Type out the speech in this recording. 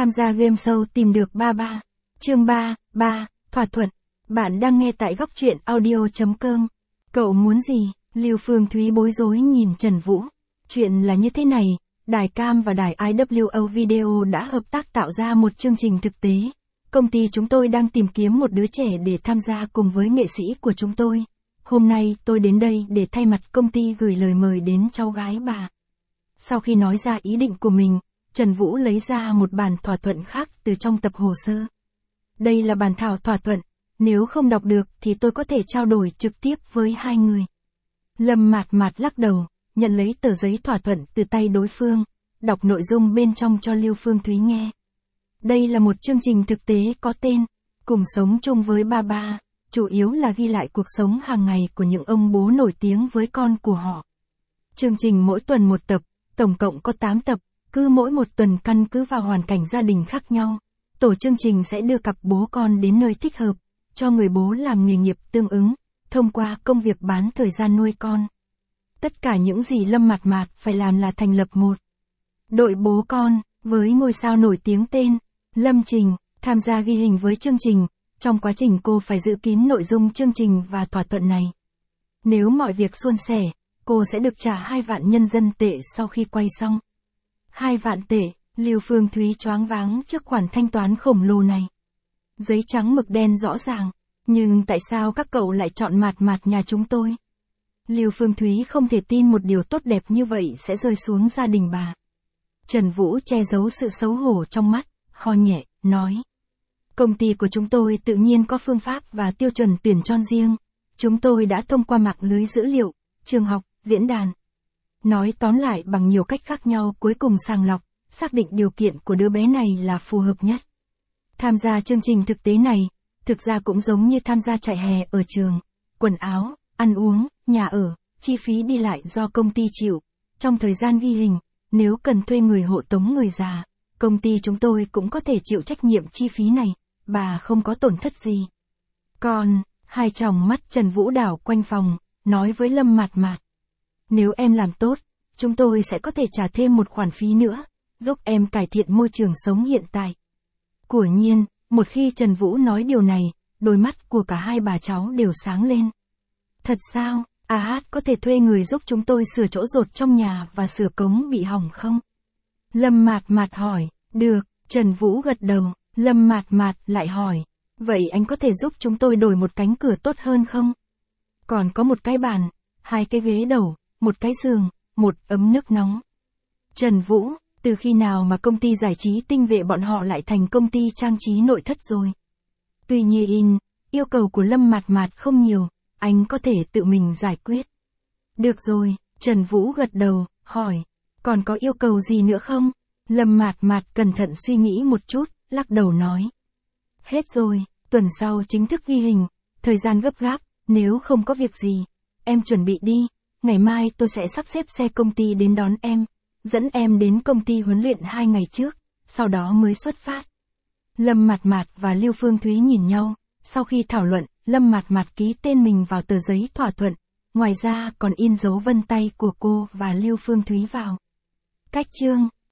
Tham gia game show tìm được ba ba. Chương 3, thỏa thuận. Bạn đang nghe tại góc truyện audio.com. Cậu muốn gì? Lưu Phương Thúy bối rối nhìn Trần Vũ. Chuyện là như thế này, đài Cam và đài IWO Video đã hợp tác tạo ra một chương trình thực tế. Công ty chúng tôi đang tìm kiếm một đứa trẻ để tham gia cùng với nghệ sĩ của chúng tôi. Hôm nay tôi đến đây để thay mặt công ty gửi lời mời đến cháu gái bà. Sau khi nói ra ý định của mình, Trần Vũ lấy ra một bản thỏa thuận khác từ trong tập hồ sơ. Đây là bản thảo thỏa thuận, nếu không đọc được thì tôi có thể trao đổi trực tiếp với hai người. Lâm Mạt Mạt lắc đầu, nhận lấy tờ giấy thỏa thuận từ tay đối phương, đọc nội dung bên trong cho Lưu Phương Thúy nghe. Đây là một chương trình thực tế có tên, Cùng sống chung với ba ba, chủ yếu là ghi lại cuộc sống hàng ngày của những ông bố nổi tiếng với con của họ. Chương trình mỗi tuần một tập, tổng cộng có 8 tập, cứ mỗi một tuần căn cứ vào hoàn cảnh gia đình khác nhau. Tổ chương trình sẽ đưa cặp bố con đến nơi thích hợp, cho người bố làm nghề nghiệp tương ứng, thông qua công việc bán thời gian nuôi con. Tất cả những gì Lâm Mạt Mạt phải làm là thành lập một đội bố con, với ngôi sao nổi tiếng tên Lâm Trình, tham gia ghi hình với chương trình. Trong quá trình cô phải giữ kín nội dung chương trình và thỏa thuận này. Nếu mọi việc suôn sẻ, cô sẽ được trả 2 vạn nhân dân tệ sau khi quay xong. 2 vạn tệ, Lưu Phương Thúy choáng váng trước khoản thanh toán khổng lồ này. Giấy trắng mực đen rõ ràng, nhưng tại sao các cậu lại chọn Mạt Mạt nhà chúng tôi? Lưu Phương Thúy không thể tin một điều tốt đẹp như vậy sẽ rơi xuống gia đình bà. Trần Vũ che giấu sự xấu hổ trong mắt, ho nhẹ, nói. Công ty của chúng tôi tự nhiên có phương pháp và tiêu chuẩn tuyển chọn riêng. Chúng tôi đã thông qua mạng lưới dữ liệu, trường học, diễn đàn. Nói tóm lại bằng nhiều cách khác nhau cuối cùng sàng lọc, xác định điều kiện của đứa bé này là phù hợp nhất. Tham gia chương trình thực tế này, thực ra cũng giống như tham gia trại hè ở trường. Quần áo, ăn uống, nhà ở, chi phí đi lại do công ty chịu. Trong thời gian ghi hình, nếu cần thuê người hộ tống người già, công ty chúng tôi cũng có thể chịu trách nhiệm chi phí này. Bà không có tổn thất gì. Còn, hai tròng mắt Trần Vũ đảo quanh phòng, nói với Lâm Mạt Mạt. Nếu em làm tốt, chúng tôi sẽ có thể trả thêm một khoản phí nữa, giúp em cải thiện môi trường sống hiện tại. Quả nhiên, một khi Trần Vũ nói điều này, đôi mắt của cả hai bà cháu đều sáng lên. Thật sao, có thể thuê người giúp chúng tôi sửa chỗ rột trong nhà và sửa cống bị hỏng không? Lâm Mạt Mạt hỏi, được, Trần Vũ gật đầu. Lâm Mạt Mạt lại hỏi, vậy anh có thể giúp chúng tôi đổi một cánh cửa tốt hơn không? Còn có một cái bàn, 2 cái ghế đầu, một cái giường, một ấm nước nóng. Trần Vũ, từ khi nào mà công ty giải trí tinh vệ bọn họ lại thành công ty trang trí nội thất rồi? Tuy nhiên, yêu cầu của Lâm Mạt Mạt không nhiều, anh có thể tự mình giải quyết. Được rồi, Trần Vũ gật đầu, hỏi, còn có yêu cầu gì nữa không? Lâm Mạt Mạt cẩn thận suy nghĩ một chút. Lắc đầu nói. Hết rồi, tuần sau chính thức ghi hình, thời gian gấp gáp, nếu không có việc gì, em chuẩn bị đi, ngày mai tôi sẽ sắp xếp xe công ty đến đón em, dẫn em đến công ty huấn luyện 2 ngày trước, sau đó mới xuất phát. Lâm Mạt Mạt và Lưu Phương Thúy nhìn nhau, sau khi thảo luận, Lâm Mạt Mạt ký tên mình vào tờ giấy thỏa thuận, ngoài ra còn in dấu vân tay của cô và Lưu Phương Thúy vào. Cách chương